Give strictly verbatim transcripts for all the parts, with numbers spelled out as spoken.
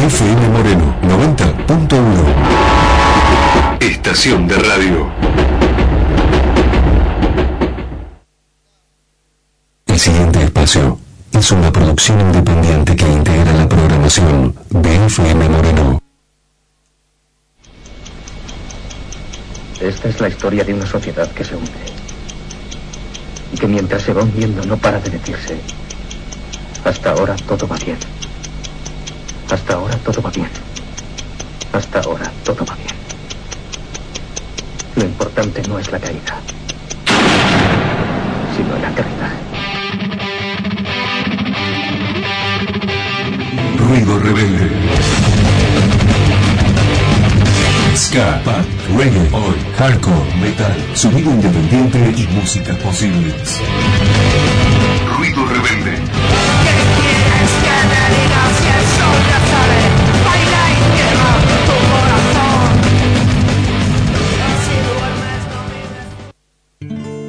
F M Moreno noventa punto uno. Estación de radio. El siguiente espacio es una producción independiente que integra la programación de F M Moreno. Esta es la historia de una sociedad que se hunde y que mientras se va hundiendo no para de decirse: hasta ahora todo va bien, hasta ahora todo va bien, hasta ahora todo va bien. Lo importante no es la caída, sino el aterrizaje. Ruido rebelde. Ska, punk, reggae, oi, hardcore, metal, sonido independiente y músicas posibles. Ruido rebelde. ¿Qué quieres que me digas si el sol ya sale? Baila y quema tu corazón. Y si duermes no mires.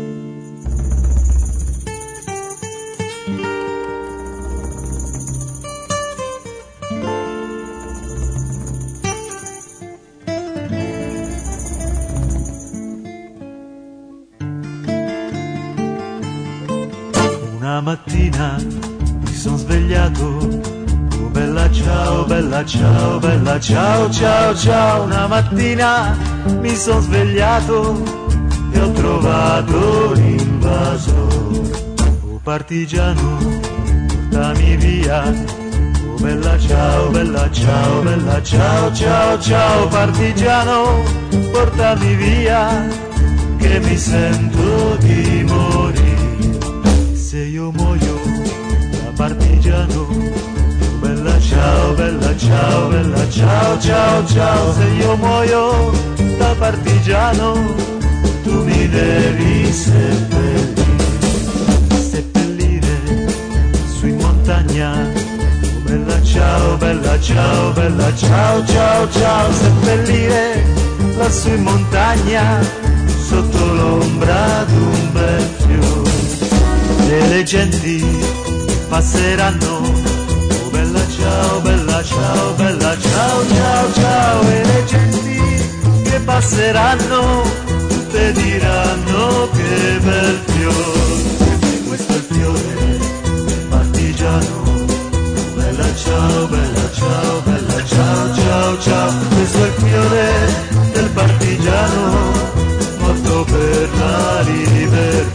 Una mattina mi son svegliato, oh bella ciao, bella ciao, bella ciao, ciao, ciao. Una mattina mi son svegliato e ho trovato l'invaso. Oh partigiano, portami via, oh bella ciao, bella ciao, bella ciao, ciao, ciao. Partigiano, portami via, che mi sento di morire. Se io muoio da partigiano, bella ciao, bella ciao, bella ciao, ciao, ciao. Se io muoio da partigiano, tu mi devi seppellire, seppellire su in montagna. Bella ciao, bella ciao, bella ciao, ciao, ciao. Seppellire lassù in montagna, sotto l'ombra d'un bel fiore. E le genti passeranno, oh bella ciao, bella ciao, bella ciao, ciao, ciao. E le genti che passeranno, tutte diranno che bel fiore. E questo è il fiore partigiano, oh bella ciao, bella ciao, bella ciao, ciao, ciao. Questo è il fiore del partigiano, morto per la libertà.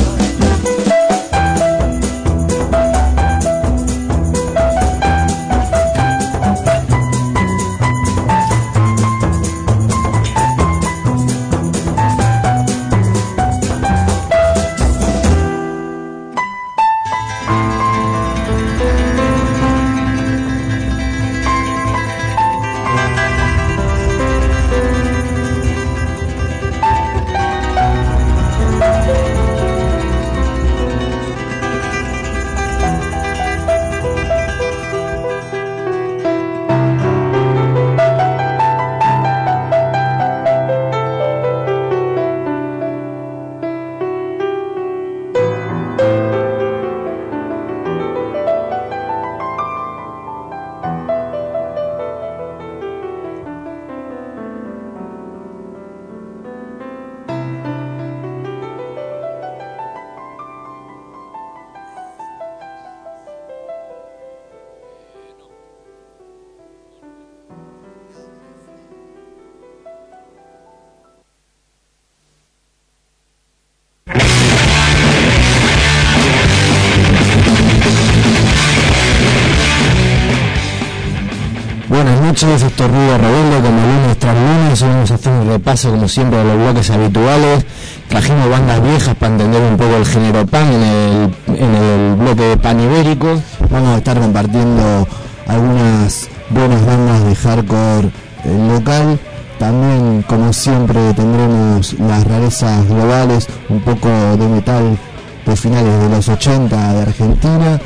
Buenas noches, esto es Ruido Rebelde, como lunes tras lunes. Hoy vamos a hacer un repaso como siempre de los bloques habituales. Trajimos bandas viejas para entender un poco el género punk en el, en el bloque de pan ibérico. Vamos a estar compartiendo algunas buenas bandas de hardcore eh, local. También, como siempre, tendremos las rarezas globales, un poco de metal de finales de los ochenta de Argentina.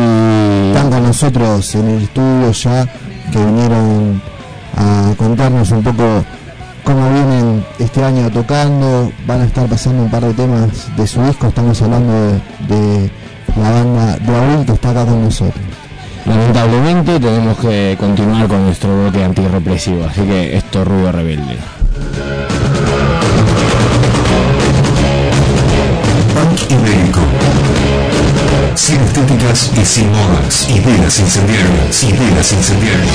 Y están con nosotros en el estudio ya, que vinieron a contarnos un poco cómo vienen este año tocando. Van a estar pasando un par de temas de su disco. Estamos hablando de, de la banda de Abril, que está acá con nosotros. lamentablemente tenemos que continuar con nuestro bloque antirrepresivo, así que esto es Ruido Rebelde. Punk ibérico. Sin estéticas y sin modas. Ideas incendiarias. Ideas incendiarias.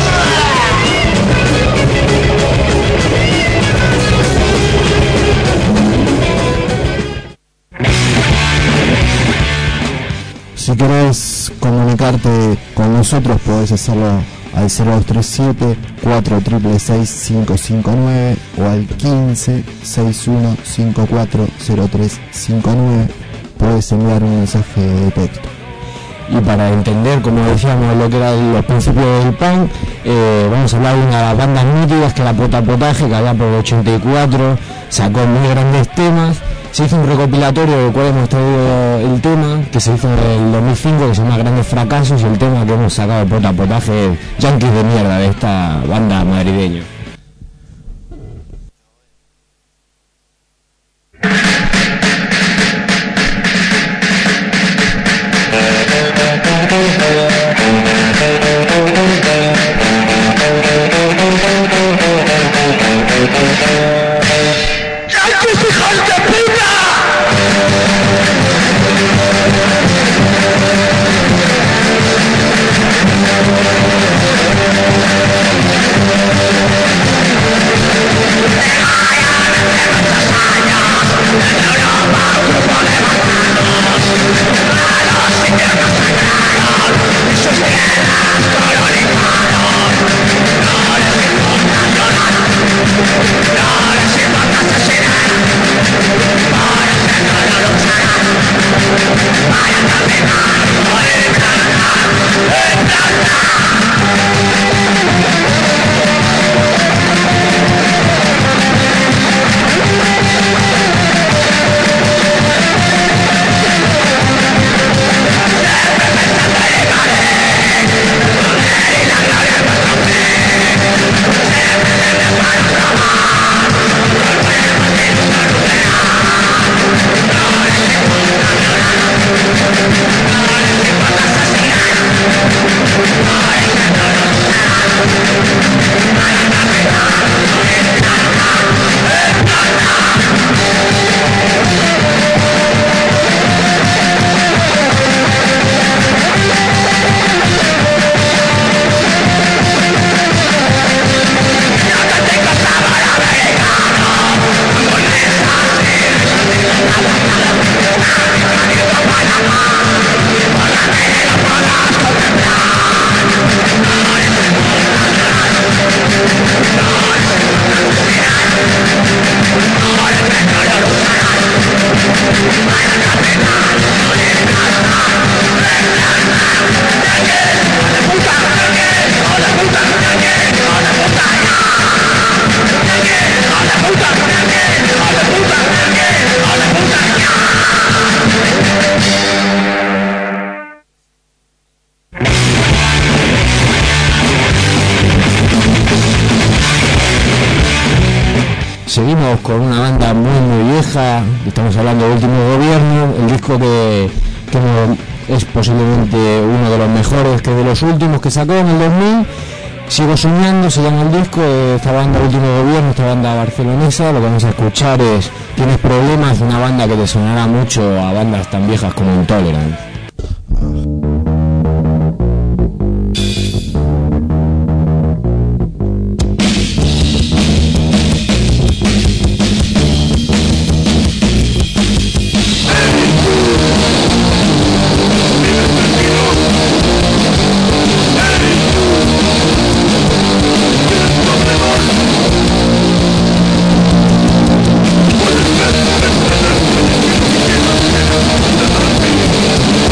Si querés comunicarte con nosotros, podés hacerlo al cero dos tres siete, cuatro seis seis, cinco cinco nueve o al quince, sesenta y uno, cincuenta y cuatro, cero tres cincuenta y nueve. Podés enviar un mensaje de texto. Y para entender, como decíamos, lo que eran los principios del punk, eh, vamos a hablar de una de las bandas míticas, que era Pota Potaje, que allá por el ochenta y cuatro sacó muy grandes temas. Se hizo un recopilatorio del cual hemos traído el tema, que se hizo en el dos mil cinco, que se llama Grandes Fracasos, y el tema que hemos sacado de Pota Potaje es Yankees de Mierda, de esta banda madrileña. Seguimos con una banda muy muy vieja, estamos hablando del Último Gobierno, el disco que, que es posiblemente uno de los mejores, que de los últimos que sacó en el dos mil. Sigo soñando, se llama el disco de esta banda Último Gobierno, esta banda barcelonesa. Lo que vamos a escuchar es Tienes Problemas, una banda que te sonará mucho a bandas tan viejas como Intolerant. Tienes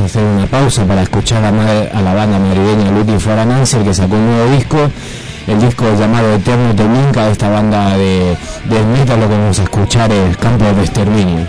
hacer una pausa para escuchar a, madre, a la banda madrileña Looking for an Answer, que sacó un nuevo disco, el disco llamado Eterno Teminca. De esta banda de, de metal lo que vamos a escuchar es Campo de Exterminio.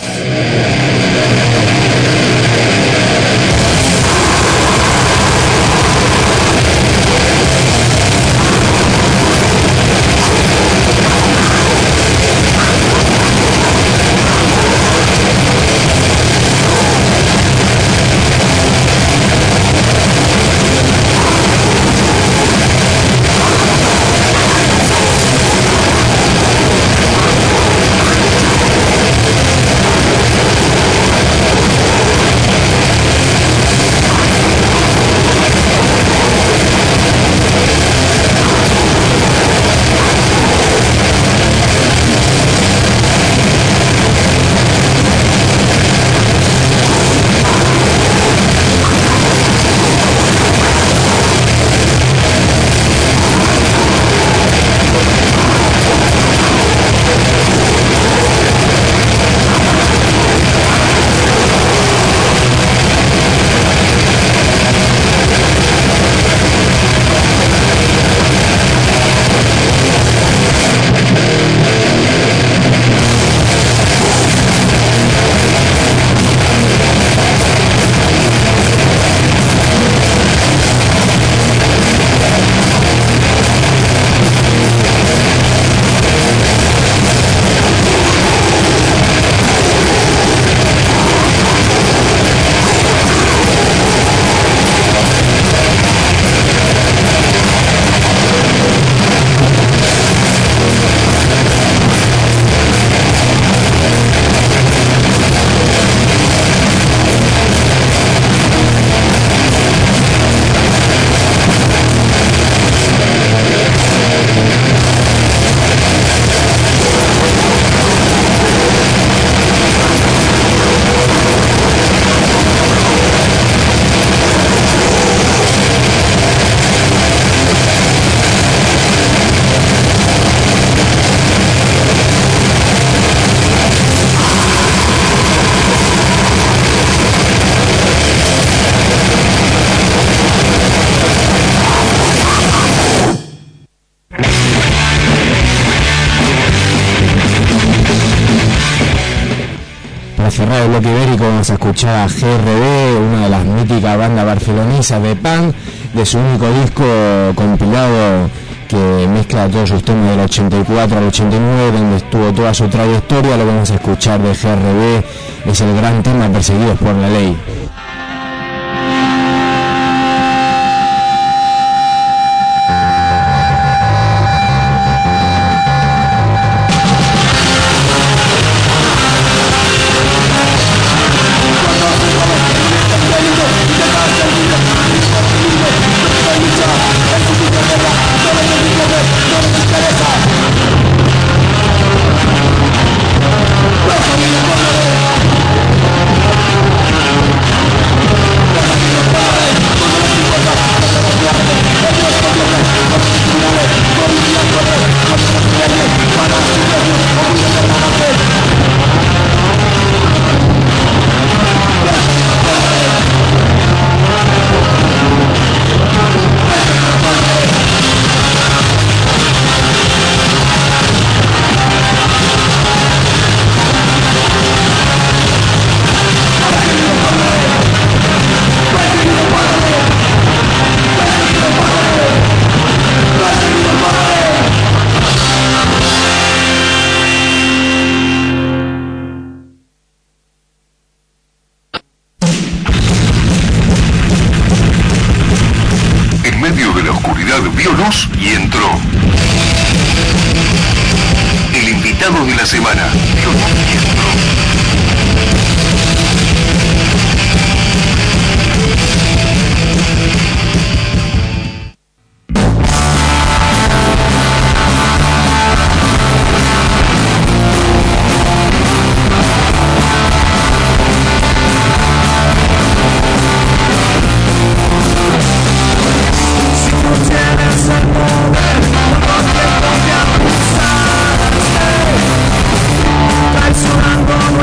cerrar el bloque ibérico vamos a escuchar a G R B, una de las míticas bandas barcelonesas de punk, de su único disco compilado que mezcla todos sus temas del ochenta y cuatro al ochenta y nueve, donde estuvo toda su trayectoria. Lo que vamos a escuchar de G R B es el gran tema Perseguidos por la Ley. Vio luz y entró. El invitado de la semana. Vio luz y entró. Sonando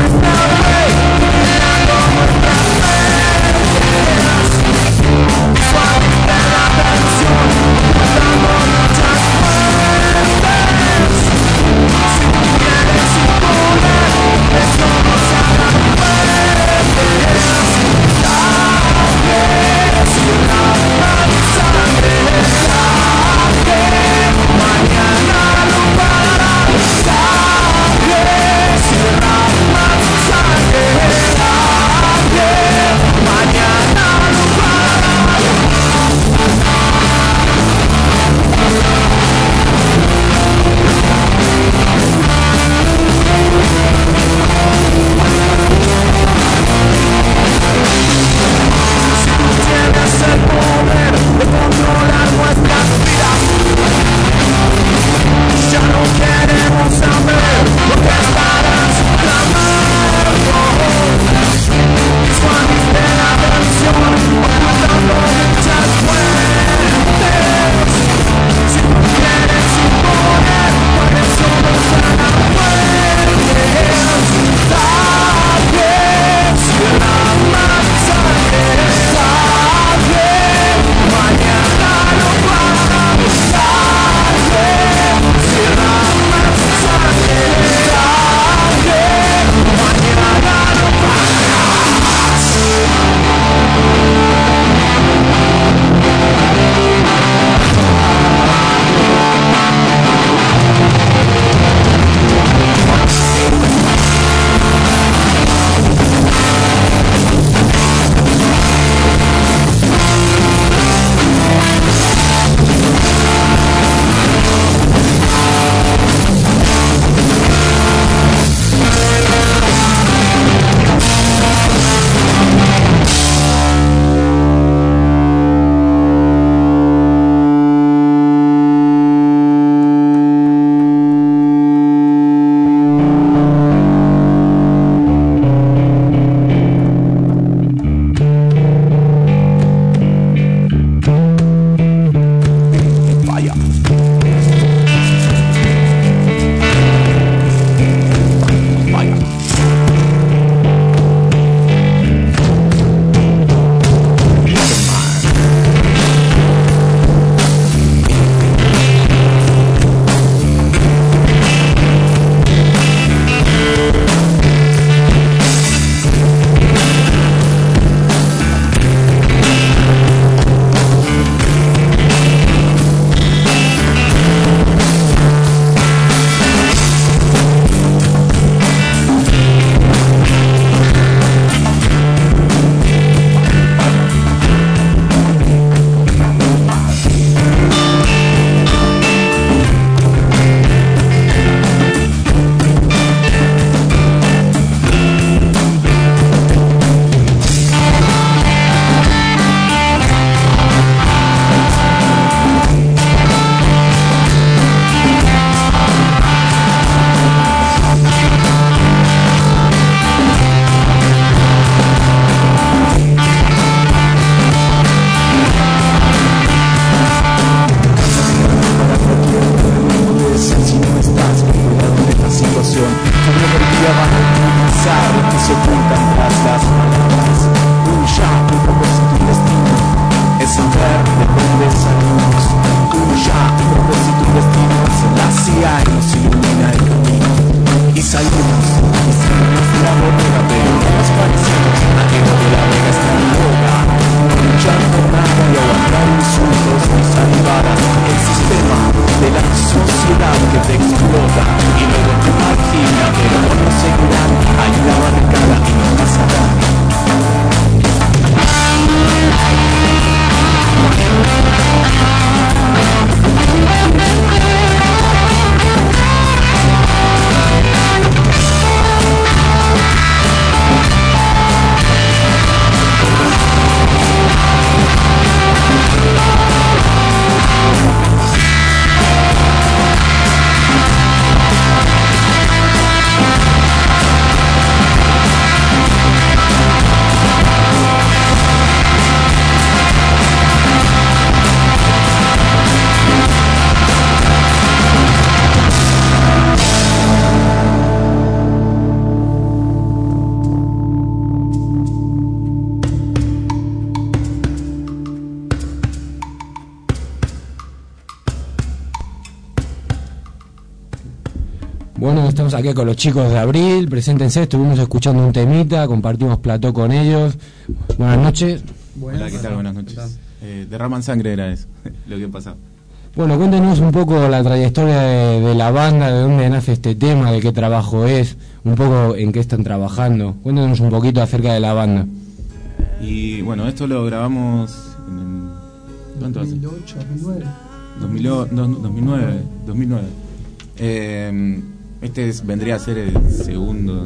Bueno, estamos aquí con los chicos de Abril, preséntense, estuvimos escuchando un temita, compartimos plató con ellos. Buenas noches. Buenas. Hola, ¿qué tal? Buenas noches. Eh, derraman sangre era eso, lo que pasaba. Bueno, cuéntenos un poco la trayectoria de, de la banda, de dónde nace este tema, de qué trabajo es, un poco en qué están trabajando. Cuéntenos un poquito acerca de la banda. Y bueno, esto lo grabamos en el... ¿Cuánto hace? dos mil ocho, dos mil nueve. dos mil ocho, dos mil nueve. dos mil nueve. Eh, este es, vendría a ser el segundo,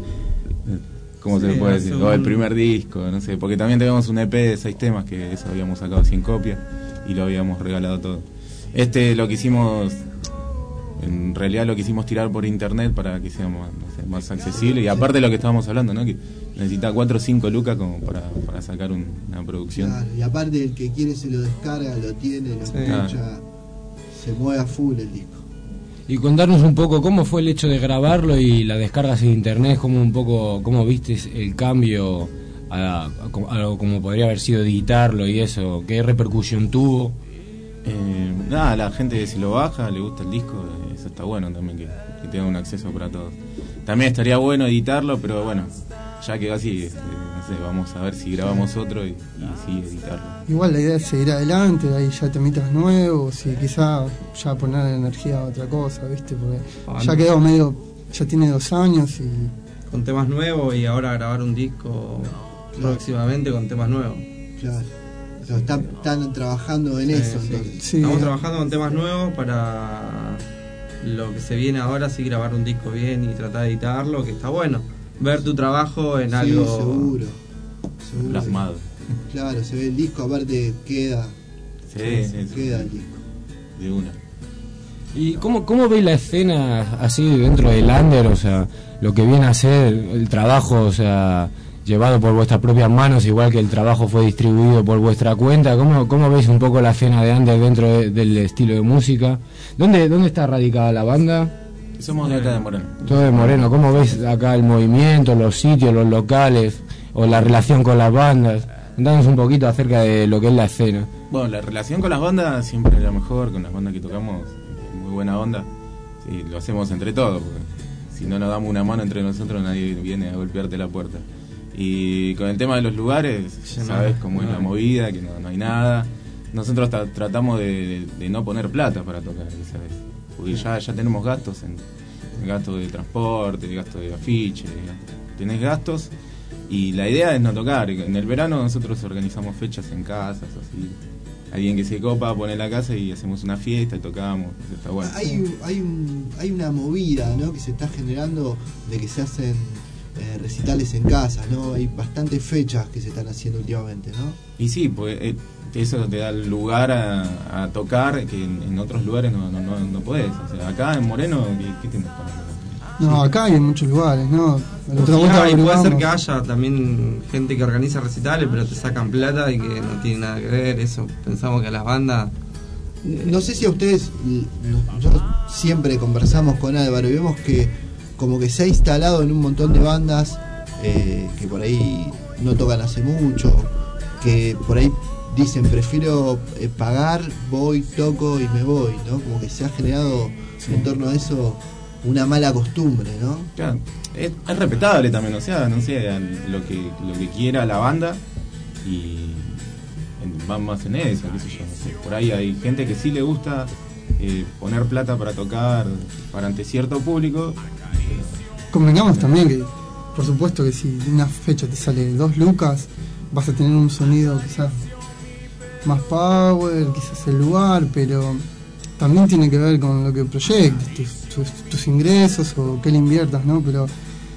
¿cómo se le puede decir? O el primer disco, no sé, porque también teníamos un E P de seis temas que eso habíamos sacado cien copias y lo habíamos regalado todo. Este lo que hicimos, en realidad lo quisimos tirar por internet para que sea más, no sé, más accesible, y aparte de lo que estábamos hablando, ¿no? Que necesita cuatro o cinco lucas como para, para sacar un, una producción. Claro, y aparte el que quiere se lo descarga, lo tiene, lo Sí. escucha, se mueve a full el disco. Y contarnos un poco cómo fue el hecho de grabarlo y las descargas en internet, cómo un poco, cómo viste el cambio a, a, a lo como podría haber sido editarlo y eso, qué repercusión tuvo. Eh, nada, la gente si lo baja, le gusta el disco, eso está bueno también, que, que tenga un acceso para todos. También estaría bueno editarlo, pero bueno, ya quedó así, este, no sé, vamos a ver si grabamos otro y, y sí, editarlo. Igual la idea es seguir adelante, ahí ya temitas nuevos y quizá ya poner energía a otra cosa, ¿viste? Porque Ah, ya no. quedó medio, ya tiene dos años y... Con temas nuevos y ahora grabar un disco próximamente con temas nuevos. Claro. O sea, están, están trabajando en Sí, eso, sí. entonces. Sí. Estamos trabajando con temas nuevos para lo que se viene ahora, sí, grabar un disco bien y tratar de editarlo, que está bueno. Ver tu trabajo en Sí, algo... seguro. seguro. Plasmado. Claro, se ve el disco, aparte queda, Sí, sí, sí, queda el disco. de una. ¿Y cómo, cómo veis la escena así dentro del under? O sea, lo que viene a ser el trabajo, o sea, llevado por vuestras propias manos, igual que el trabajo fue distribuido por vuestra cuenta. ¿Cómo, cómo veis un poco la escena de under dentro de- del estilo de música? ¿Dónde, dónde está radicada la banda? Somos de acá de Moreno. Todo de Moreno. ¿Cómo veis acá el movimiento, los sitios, los locales, o la relación con las bandas? Contanos un poquito acerca de lo que es la escena. Bueno, la relación con las bandas siempre es la mejor, con las bandas que tocamos, muy buena onda. Sí, lo hacemos entre todos, porque si no nos damos una mano entre nosotros nadie viene a golpearte la puerta. Y con el tema de los lugares, Sí, sabes no, cómo es no. la movida, que no, no hay nada. Nosotros tra- tratamos de, de- de no poner plata para tocar, ¿sabes? Porque ya, ya tenemos gastos, en, en gastos de transporte, gastos de afiche, tenés gastos. Y la idea es no tocar. En el verano nosotros organizamos fechas en casas, así. Alguien que se copa pone la casa y hacemos una fiesta y tocamos. Eso está bueno. Hay, un- hay, un, hay una movida, ¿no?, que se está generando de que se hacen eh, recitales en casa, ¿no? Hay bastantes fechas que se están haciendo últimamente, ¿no? Y sí, pues eh, eso te da el lugar a, a tocar que en, en otros lugares no, no, no, no podés. O sea, acá en Moreno, ¿qué, qué tienes para tocar? No, acá hay en muchos lugares, ¿no? La otra Sí, vuelta ah, y puede ser averiguamos. que haya también gente que organiza recitales, pero te sacan plata y que no tiene nada que ver. Eso, pensamos que a las bandas... No sé si a ustedes, l- nosotros siempre conversamos con Álvaro y vemos que como que se ha instalado en un montón de bandas eh, que por ahí no tocan hace mucho, que por ahí dicen prefiero eh, pagar, voy, toco y me voy, ¿no? Como que se ha generado en torno a eso una mala costumbre, ¿no? Claro, es, es respetable también, o sea, no sé, lo que, lo que quiera la banda y en- van más en eso, qué sé yo, no sé. Por ahí hay gente que sí le gusta eh, poner plata para tocar para ante cierto público. Convengamos también que, por supuesto que si una fecha te sale dos lucas, vas a tener un sonido quizás más power, quizás el lugar, pero también tiene que ver con lo que proyectes, tus, tus, tus ingresos o qué le inviertas, ¿no? Pero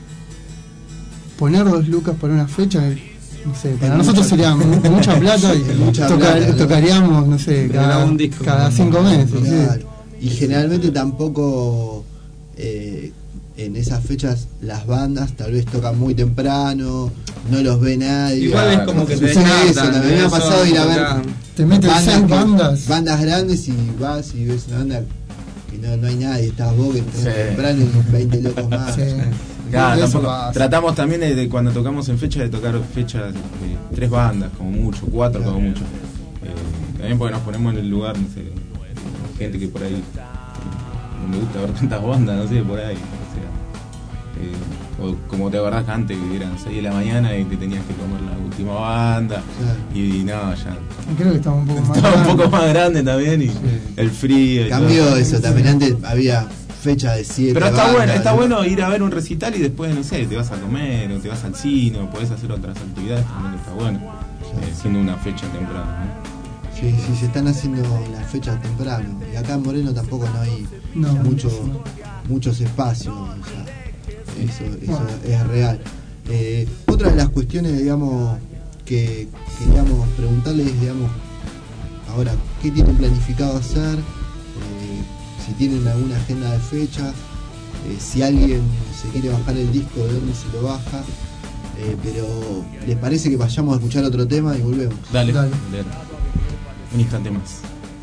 poner dos lucas por una fecha, no sé, para Es nosotros mucha- sería mu- mucha plata y Es mucha tocar- plata, ¿no? tocaríamos, no sé, Grabamos cada, un disco. cada cinco meses. ¿sí? Claro. Y generalmente tampoco eh, en esas fechas las bandas tal vez tocan muy temprano, no los ve nadie. Igual es como que te Sucede eso, descartan, también me ha eso, pasado ir a ver acá. Te meten seis que- bandas. bandas grandes y vas y ves una banda que no, no hay nadie, estás vos que entras Sí. temprano y veinte locos más. Sí. Claro, Eso tampoco- pasa. tratamos también de, de cuando tocamos en fecha de tocar fechas de tres bandas, como mucho, cuatro Claro. como mucho. Eh, también porque nos ponemos en el lugar, no sé, gente que por ahí eh, me gusta ver tantas bandas, no sé, por ahí. O sea, eh, o como te acordás que antes que eran seis de la mañana y te tenías que comer la última banda. Sí. Y, y no, ya. Creo que estaba un poco más estaba grande. un poco más grande también y Sí. el frío. Y Cambió todo. eso, también antes había fecha de siete. Pero está bandas, bueno, está ¿no? bueno ir a ver un recital y después, no sé, te vas a comer o te vas al cine o podés hacer otras actividades, también está bueno. Eh, siendo una fecha temprana, ¿no? Sí, sí, se están haciendo las fechas temprano. Y acá en Moreno tampoco no hay No, mucho, no. muchos espacios. O sea, eso eso es real. Eh, otra de las cuestiones, digamos, que queríamos preguntarles, digamos, ahora, ¿qué tienen planificado hacer? Eh, si tienen alguna agenda de fechas, eh, si alguien se quiere bajar el disco, de dónde se lo baja. Eh, pero, ¿les parece que vayamos a escuchar otro tema y volvemos? Dale, Dale. dale. Un instante más.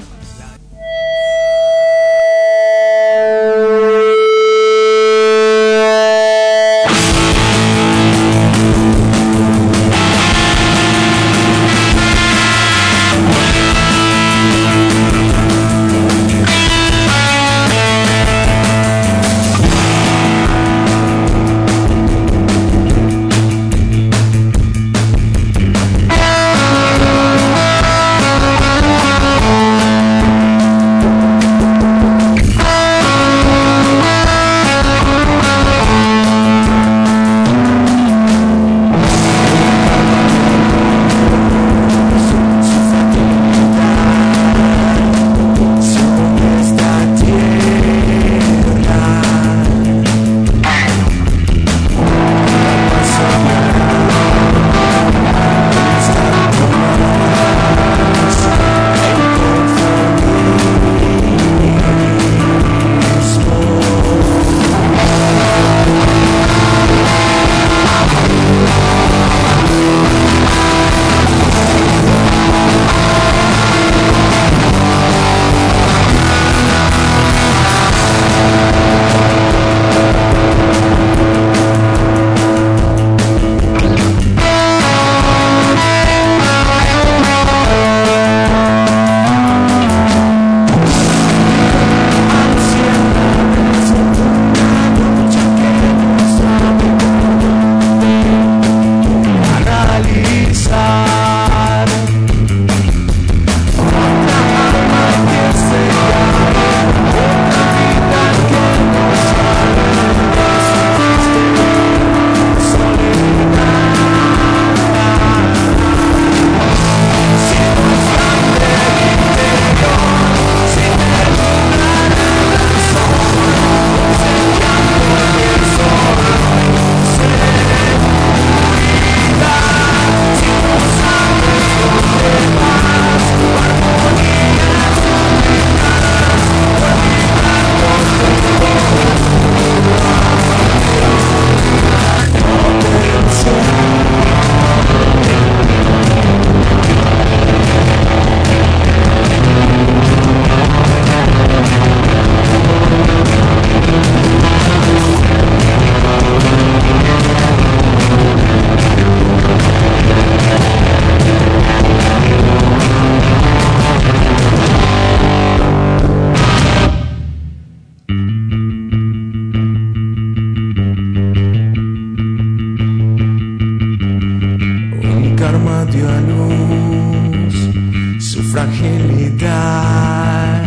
fragilidad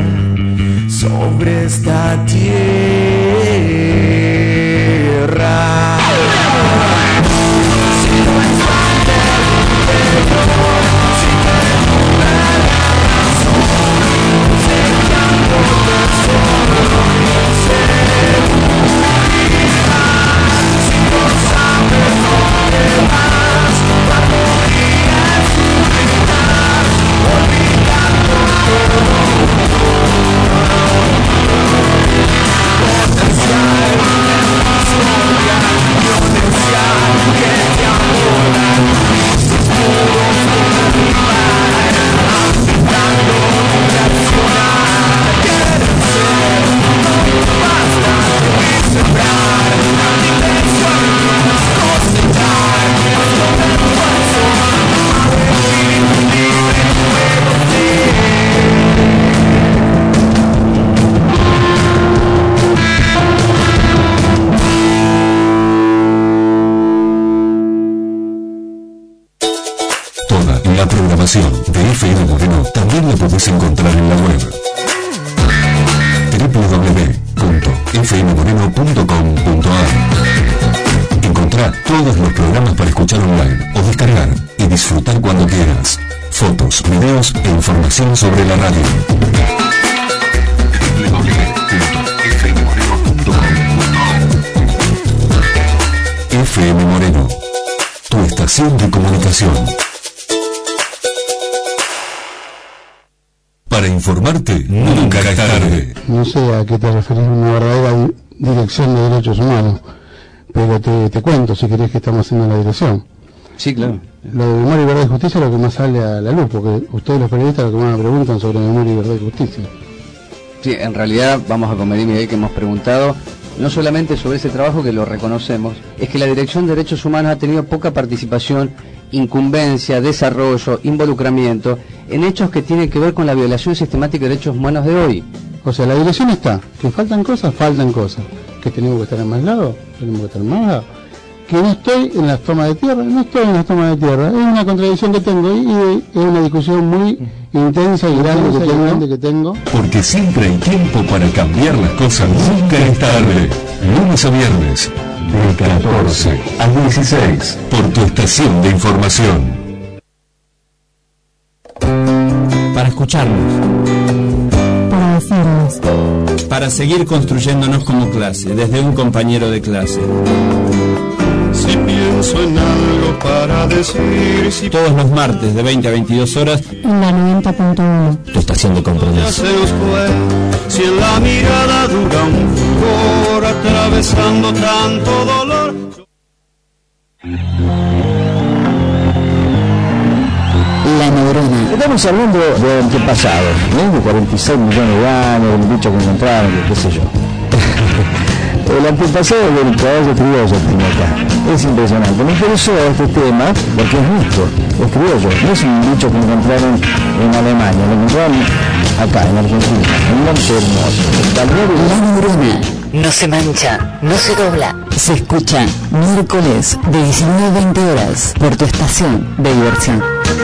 sobre esta tierra. Si no es parte del interior, si tienes una razón, sellando tesoro y seguridad. Si no sabes dónde vas, tu armonía es tu vida, olvidando todo. Potencial en la historia. M Moreno también la podés encontrar en la web doble u doble u doble u punto f m moreno punto com punto a r. Encontrá todos los programas para escuchar online o descargar y disfrutar cuando quieras. Fotos, videos e información sobre la radio. doble u doble u doble u punto f m moreno punto com punto a r. F M Moreno, tu estación de comunicación. Para informarte, nunca es tarde. No sé a qué te referís una verdadera di- dirección de derechos humanos, pero te, te cuento si querés que estamos haciendo la dirección. Sí, claro. Lo de memoria y verdad y justicia es lo que más sale a la luz, porque ustedes los periodistas lo que más me preguntan sobre memoria y verdad y justicia. Sí, en realidad vamos a convenir, Miguel, que hemos preguntado no solamente sobre ese trabajo, que lo reconocemos, es que la Dirección de Derechos Humanos ha tenido poca participación, incumbencia, desarrollo, involucramiento en hechos que tienen que ver con la violación sistemática de derechos humanos de hoy. O sea, la dirección está, que faltan cosas, faltan cosas, que tenemos que estar en más lados, tenemos que estar en más lados, que no estoy en las tomas de tierra, no estoy en las tomas de tierra, es una contradicción que tengo y es una discusión muy intensa y grande que tengo, grande que tengo. Porque siempre hay tiempo para cambiar las cosas, nunca es tarde. Lunes a viernes, de catorce a dieciséis, por tu estación de información. Para escucharnos, para decirnos, para seguir construyéndonos como clase, desde un compañero de clase. Si pienso en algo para decir, si Todos los martes de veinte a veintidós horas en la noventa punto uno. tu estación de ya compromiso. se nos fue, si en la mirada dura un fulgor atravesando tanto dolor. La neurona. Estamos hablando de antepasado, ¿eh? De cuarenta y seis millones de años, del bicho que encontraron, que qué sé yo. El antepasado del caballo criollo tengo acá. Es impresionante. Me interesó este tema porque es nuestro, es criollo. No es un bicho que encontraron en Alemania, lo encontraron acá, en Argentina. Un monte hermoso. Tal vez La neurona. No se mancha, no se dobla. Se escucha miércoles de diecinueve a veinte horas por tu estación de diversión.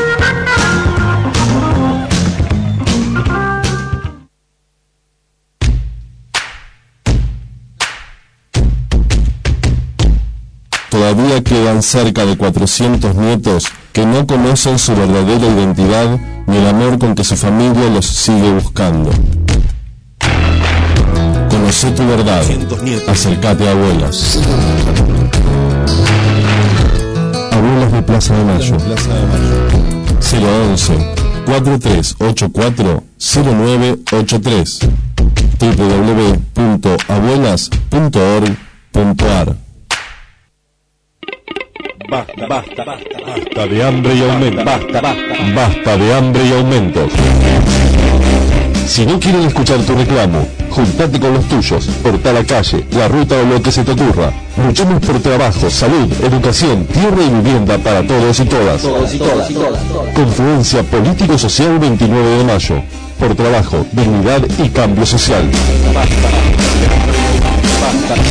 Todavía quedan cerca de cuatrocientos nietos que no conocen su verdadera identidad ni el amor con que su familia los sigue buscando. Conoce tu verdad. Acércate a Abuelas. Abuelas de Plaza de Mayo. cero once, cuatro tres ocho cuatro, cero nueve ocho tres. doble u doble u doble u punto abuelas punto org punto a r. Basta, basta, basta, basta de hambre y aumento. Basta, basta, basta de hambre y aumento. Si no quieren escuchar tu reclamo, juntate con los tuyos, corta la calle, la ruta o lo que se te ocurra. Luchemos por trabajo, salud, educación, tierra y vivienda para todos y todas. Todos y todas, y todas. Confluencia Político-Social veintinueve de mayo. Por trabajo, dignidad y cambio social. Basta, basta, basta.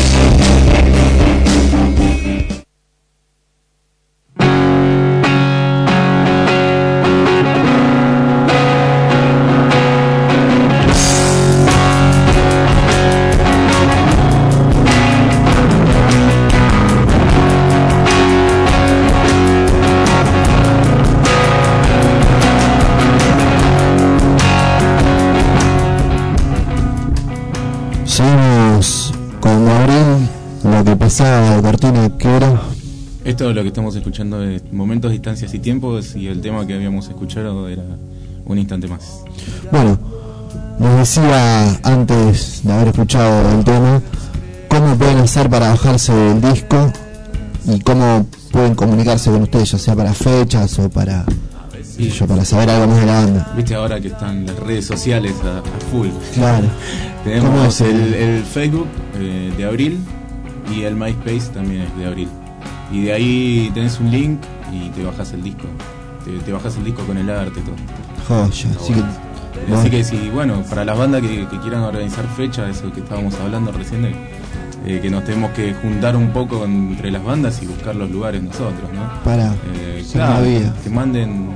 seguimos con Gabriel, lo que pasaba, Cortina, que era. Esto es lo que estamos escuchando es momentos, distancias y tiempos, y el tema que habíamos escuchado era un instante más. Bueno, nos decía antes de haber escuchado el tema, cómo pueden hacer para bajarse el disco y cómo pueden comunicarse con ustedes, ya sea para fechas o para, Sí. yo, para saber algo más de la banda. Viste ahora que están las redes sociales a, a full. Claro. ¿Cómo Tenemos es el, el- el Facebook eh, de Abril y el MySpace también es de Abril. Y de ahí tenés un link y te bajas el disco. Te, te bajas el disco con el arte, todo. Joya, Está así bueno. que- Así bueno. que sí, bueno, para las bandas que, que quieran organizar fechas, eso que estábamos hablando recién, de, eh, que nos tenemos que juntar un poco entre las bandas y buscar los lugares nosotros, ¿no? Para Eh, hacer claro, la vida. que manden, manden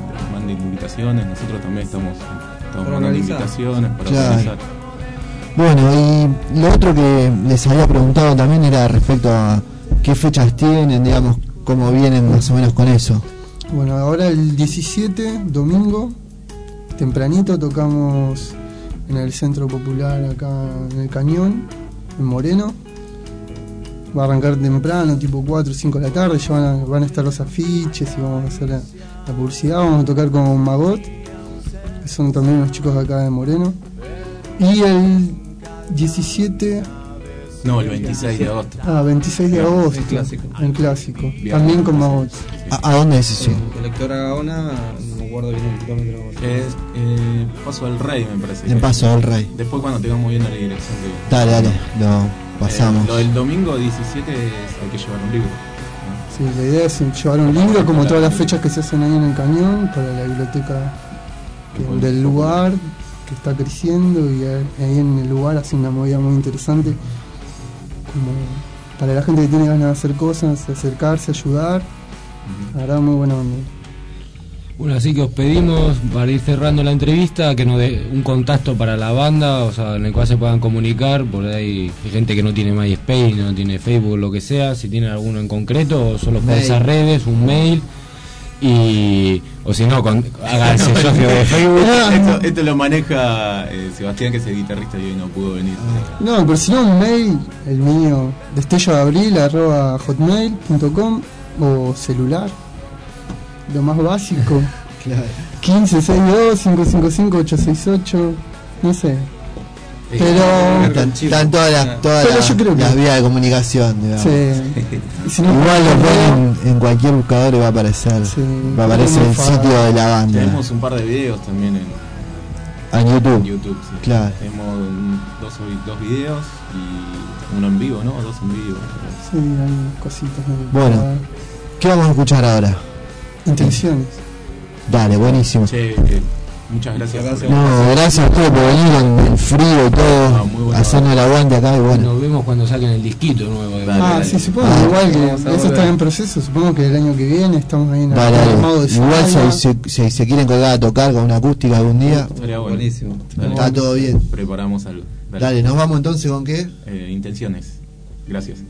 de invitaciones, nosotros también estamos, estamos Para mandando organizar. invitaciones para Claro. organizar. Bueno, y lo otro que les había preguntado también era respecto a qué fechas tienen, digamos, cómo vienen más o menos con eso. Bueno, ahora el diecisiete, domingo, tempranito, tocamos en el Centro Popular acá en el Cañón, en Moreno. Va a arrancar temprano, tipo cuatro o cinco de la tarde, ya van a, van a estar los afiches y vamos a hacer la, la publicidad. Vamos a tocar con Magot, que son también unos chicos de acá de Moreno. Y el diecisiete... No, el veintiséis de agosto. Ah, veintiséis de agosto. En Clásico. En Clásico. Bien. También con Magot. ¿A, a dónde es eso? Colectora Gaona, no me acuerdo bien el kilómetro. Es eh, Paso del Rey, me parece. En que- Paso del Rey. Después cuando tengamos bien la dirección de... Dale, dale, lo pasamos. Eh, lo del domingo diecisiete es, hay que llevar un libro. Sí, la idea es llevar un libro, como todas las fechas que se hacen ahí en el Cañón, para la biblioteca que- del lugar, que está creciendo, y ahí en el lugar hace una movida muy interesante, como para la gente que tiene ganas de hacer cosas, acercarse, ayudar. La verdad, muy buena onda. Bueno, así que os pedimos, para ir cerrando la entrevista, que nos dé un contacto para la banda, o sea, en el cual se puedan comunicar. Por ahí hay gente que no tiene MySpace, no tiene Facebook, lo que sea. Si tienen alguno en concreto, o solo por Mail. esas redes, un mail. Y, o si no, con, háganse socio de Facebook. Esto, esto lo maneja eh, Sebastián, que es el guitarrista y hoy no pudo venir. No, pero si no, un mail, el mío, destello de abril, arroba hotmail punto com, o celular, lo más básico. Claro. quince sesenta y dos, cinco cinco cinco, ocho seis ocho, no sé. Pero, Están, están todas las, todas Pero las, yo creo que- las vías de comunicación, digamos. sí. Y si no, Igual lo ponen en cualquier buscador y va a aparecer. Sí. Va a aparecer el Muy sitio de la banda. Tenemos un par de videos también en En YouTube. en YouTube. Sí. Claro. Tenemos un- dos, dos videos y uno en vivo, ¿no? Dos en vivo. sí, hay cositas. de- Bueno. ¿Qué vamos a escuchar ahora? Intenciones. Dale, buenísimo. Che, eh, muchas gracias. por- No, gracias a ustedes por venir en el frío y todo, Ah, muy bueno. hacernos el aguante acá y bueno. Nos vemos cuando saquen el disquito nuevo. de Dale, Ah, dale. sí, supongo Ah, igual que vamos a eso está volver. en proceso. Supongo que el año que viene estamos ahí en el Dale, armado dale. de Igual sala. si, si- si se quieren colgar a tocar con una acústica algún día, Estaría bueno. Buenísimo. Dale. está todo bien. Preparamos algo. Dale. Dale, nos vamos entonces con qué. Eh, intenciones. Gracias.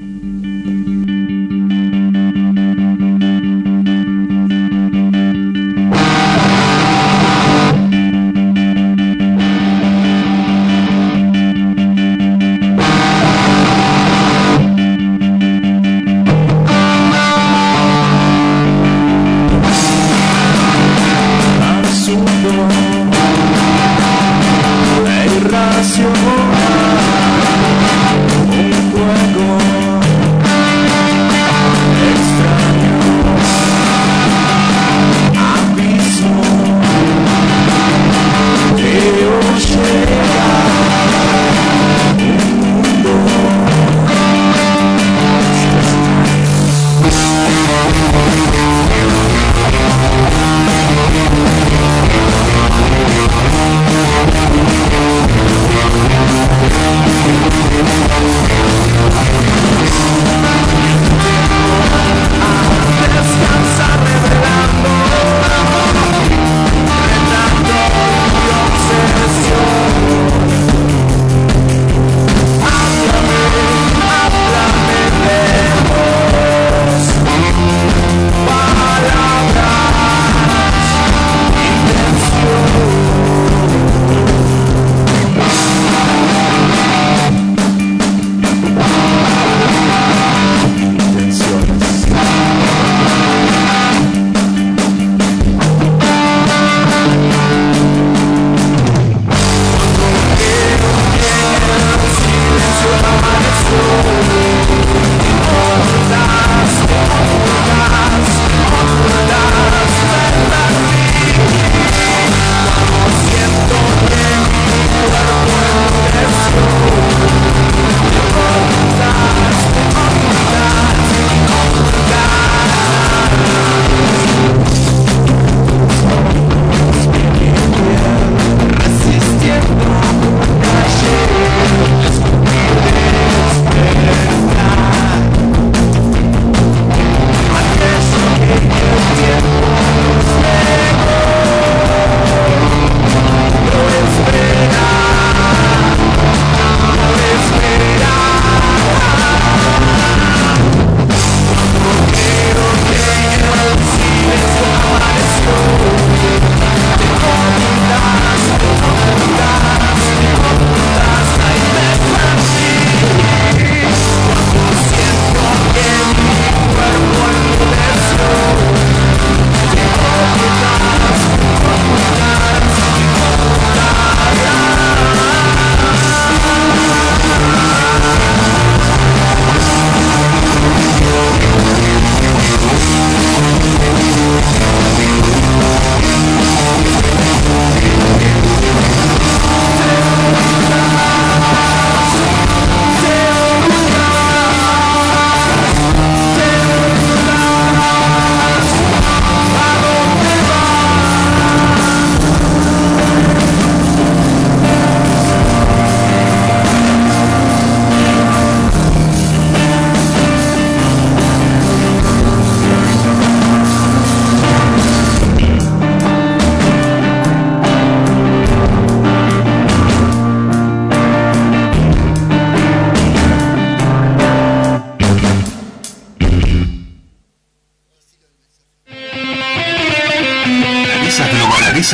Absurdo e irracional, un juego extraño, abismo que os llega, un mundo extraño.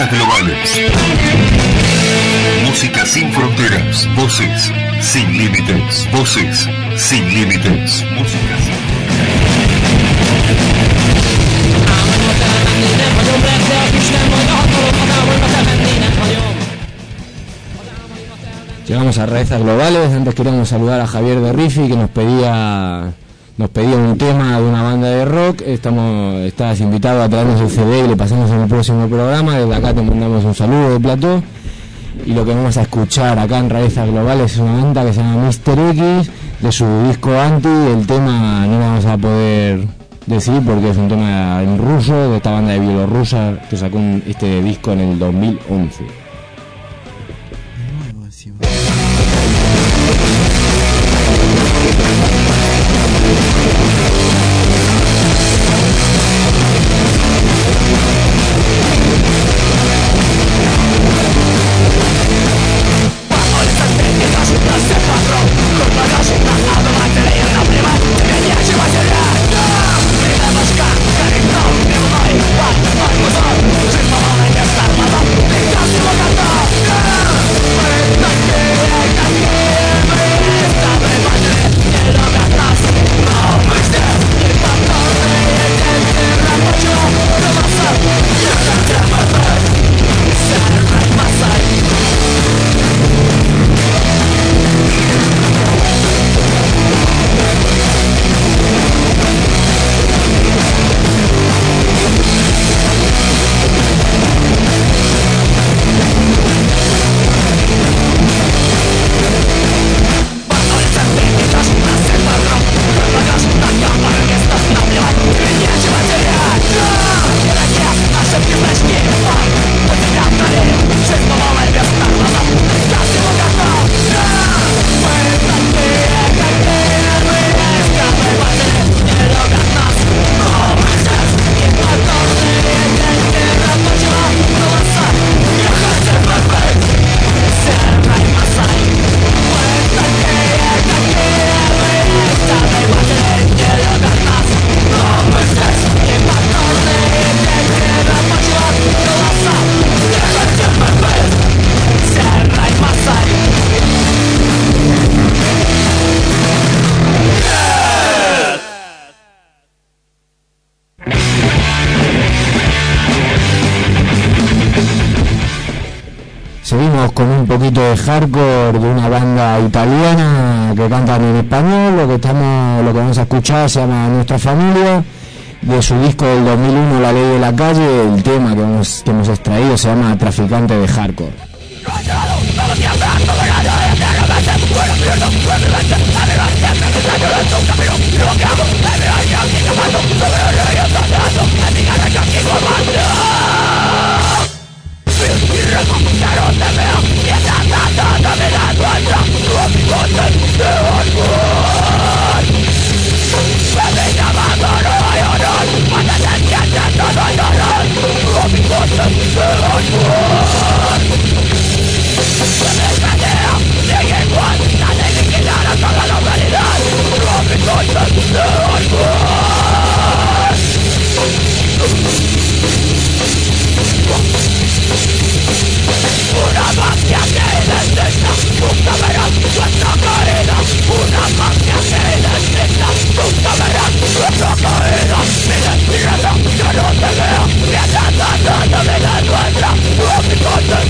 Rarezas globales. Música sin fronteras. Voces sin límites. Voces sin límites. Música sin Llegamos a Rarezas Globales. Antes queríamos saludar a Javier de Rifi, que nos pedía nos pedía un tema de una banda de rock. Estamos Estás invitado a traernos el C D y le pasamos en el próximo programa. Desde acá te mandamos un saludo de plató. Y lo que vamos a escuchar acá en Rarezas Globales es una banda que se llama mister X, de su disco Anti. El tema no lo vamos a poder decir porque es un tema en ruso, de esta banda de bielorrusa que sacó un, este disco en el dos mil once. Seguimos con un poquito de hardcore de una banda italiana que cantan en español. Lo que estamos, lo que vamos a escuchar se llama Nuestra Familia, de su disco del dos mil uno, La Ley de la Calle. El tema que hemos, que hemos extraído se llama Traficante de Hardcore. Una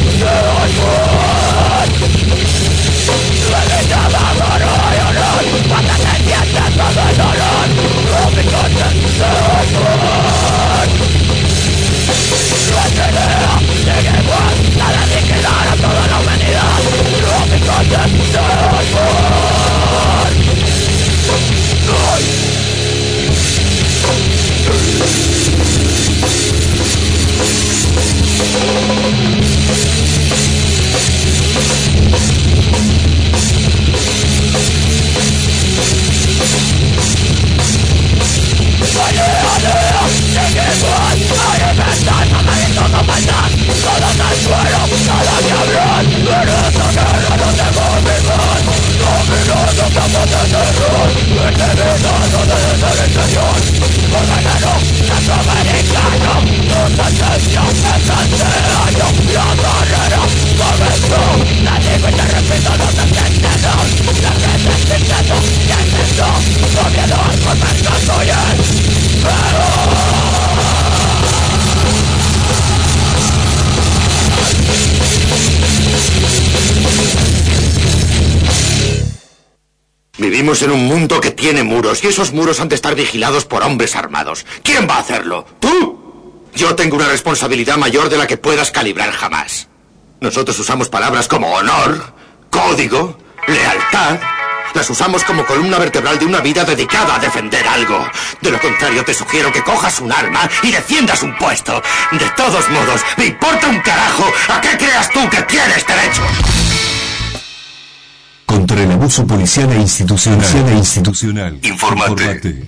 Vivimos en un mundo que tiene muros y esos muros han de estar vigilados por hombres armados. ¿Quién va a hacerlo? ¿Tú? Yo tengo una responsabilidad mayor de la que puedas calibrar jamás. Nosotros usamos palabras como honor, código, lealtad. Las usamos como columna vertebral de una vida dedicada a defender algo. De lo contrario, te sugiero que cojas un arma y defiendas un puesto. De todos modos, me importa un carajo a qué creas tú que tienes derecho. Contra el abuso policial e institucional. E institucional. Infórmate. Infórmate.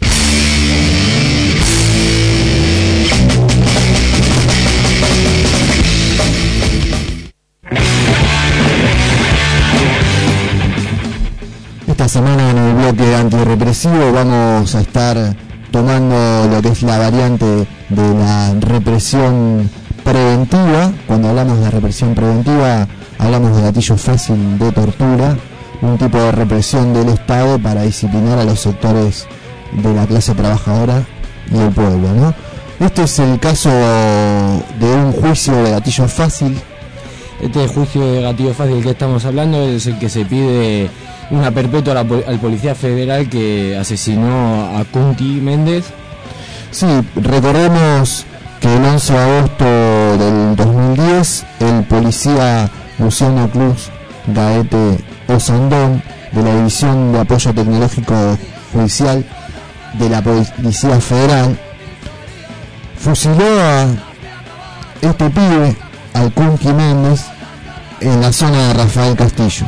Esta semana en el bloque antirrepresivo vamos a estar tomando lo que es la variante de la represión preventiva. Cuando hablamos de represión preventiva hablamos de gatillo fácil de tortura, un tipo de represión del Estado para disciplinar a los sectores de la clase trabajadora y del pueblo, ¿no? Este es el caso de un juicio de gatillo fácil. Este juicio de gatillo fácil que estamos hablando es el que se pide una perpetua a la, al policía federal que asesinó a Kunti Méndez. Sí, recordemos que el once de agosto del dos mil diez el policía Luciano Cruz Gaete Osandón, de la División de Apoyo Tecnológico Judicial de la Policía Federal, fusiló a este pibe, al Kunti Méndez, en la zona de Rafael Castillo.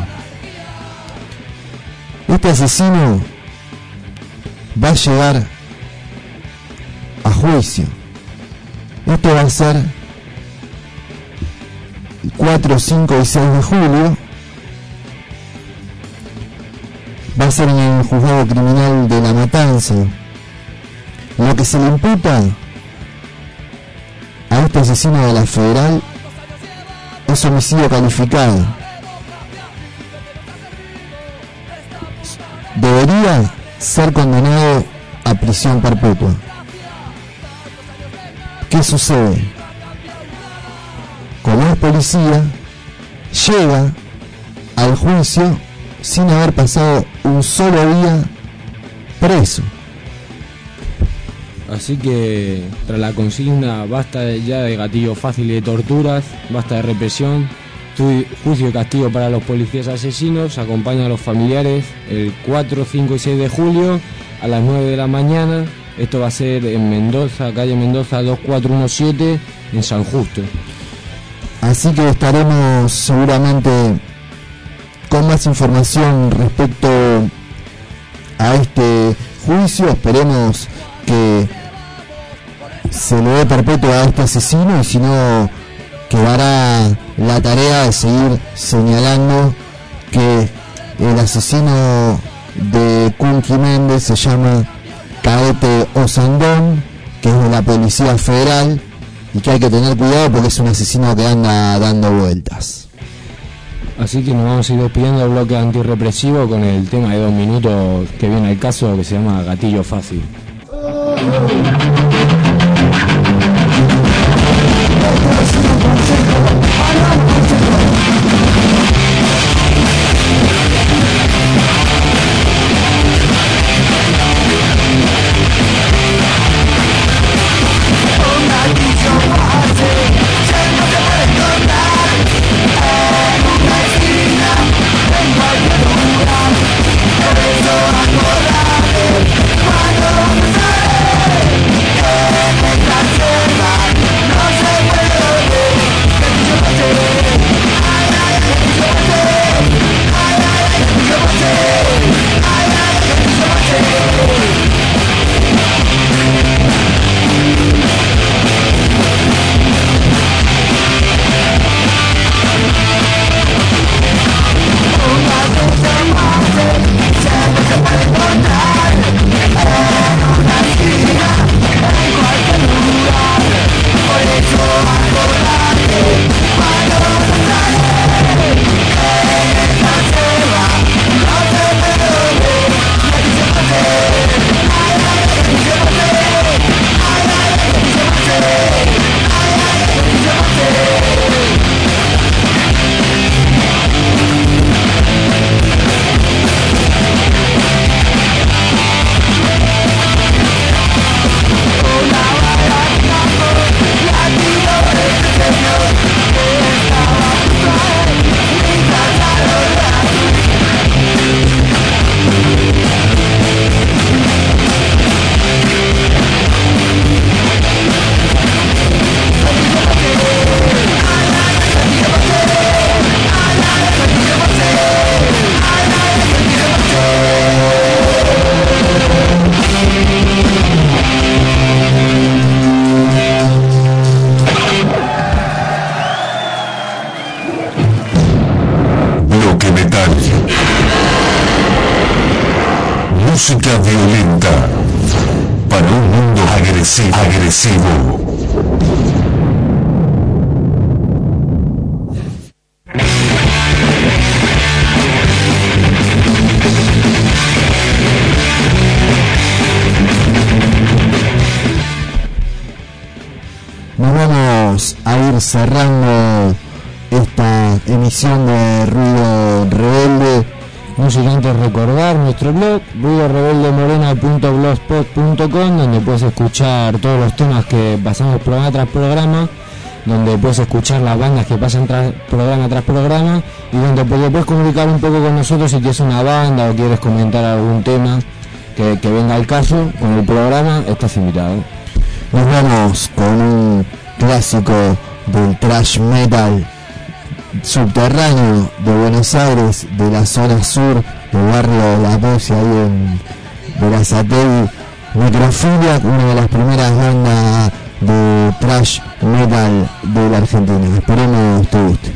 Este asesino va a llegar a juicio. Esto va a ser el cuatro, cinco y seis de julio. Va a ser en el juzgado criminal de La Matanza. Lo que se le imputa a este asesino de la Federal es homicidio calificado. Debería ser condenado a prisión perpetua. ¿Qué sucede? Como es policía, llega al juicio sin haber pasado un solo día preso. Así que, tras la consigna, basta ya de gatillo fácil y de torturas, basta de represión, juicio y castigo para los policías asesinos, acompaña a los familiares el cuatro, cinco y seis de julio a las nueve de la mañana. Esto va a ser en Mendoza, calle Mendoza dos cuatro uno siete, en San Justo. Así que estaremos seguramente con más información respecto a este juicio. Esperemos que se le dé perpetua a este asesino, y si no, quedará la tarea de seguir señalando que el asesino de Kunti Méndez se llama Gaete Osandón, que es de la Policía Federal, y que hay que tener cuidado porque es un asesino que anda dando vueltas. Así que nos vamos a ir despidiendo del bloque antirrepresivo con el tema de dos minutos que viene al caso, que se llama Gatillo Fácil. Cuando heavy metal. Música violenta para un mundo agresivo. agresivo. Nos vamos a ir cerrando esta emisión de Ruido Rebelde. No sin antes recordar nuestro blog ruido rebelde morena punto blogspot punto com, donde puedes escuchar todos los temas que pasamos programa tras programa, donde puedes escuchar las bandas que pasan tras programa tras programa, y donde te puedes comunicar un poco con nosotros si tienes una banda o quieres comentar algún tema que, que venga al caso con el programa. Estás invitado. Nos vamos con un clásico del thrash metal subterráneo de Buenos Aires, de la zona sur del barrio de La Pose, ahí en Berazategui. Necrofilia, una de las primeras bandas de thrash metal de la Argentina. Esperemos te guste.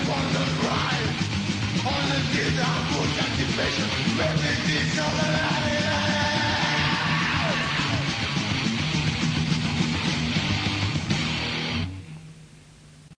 Anticipation, remedies of the light.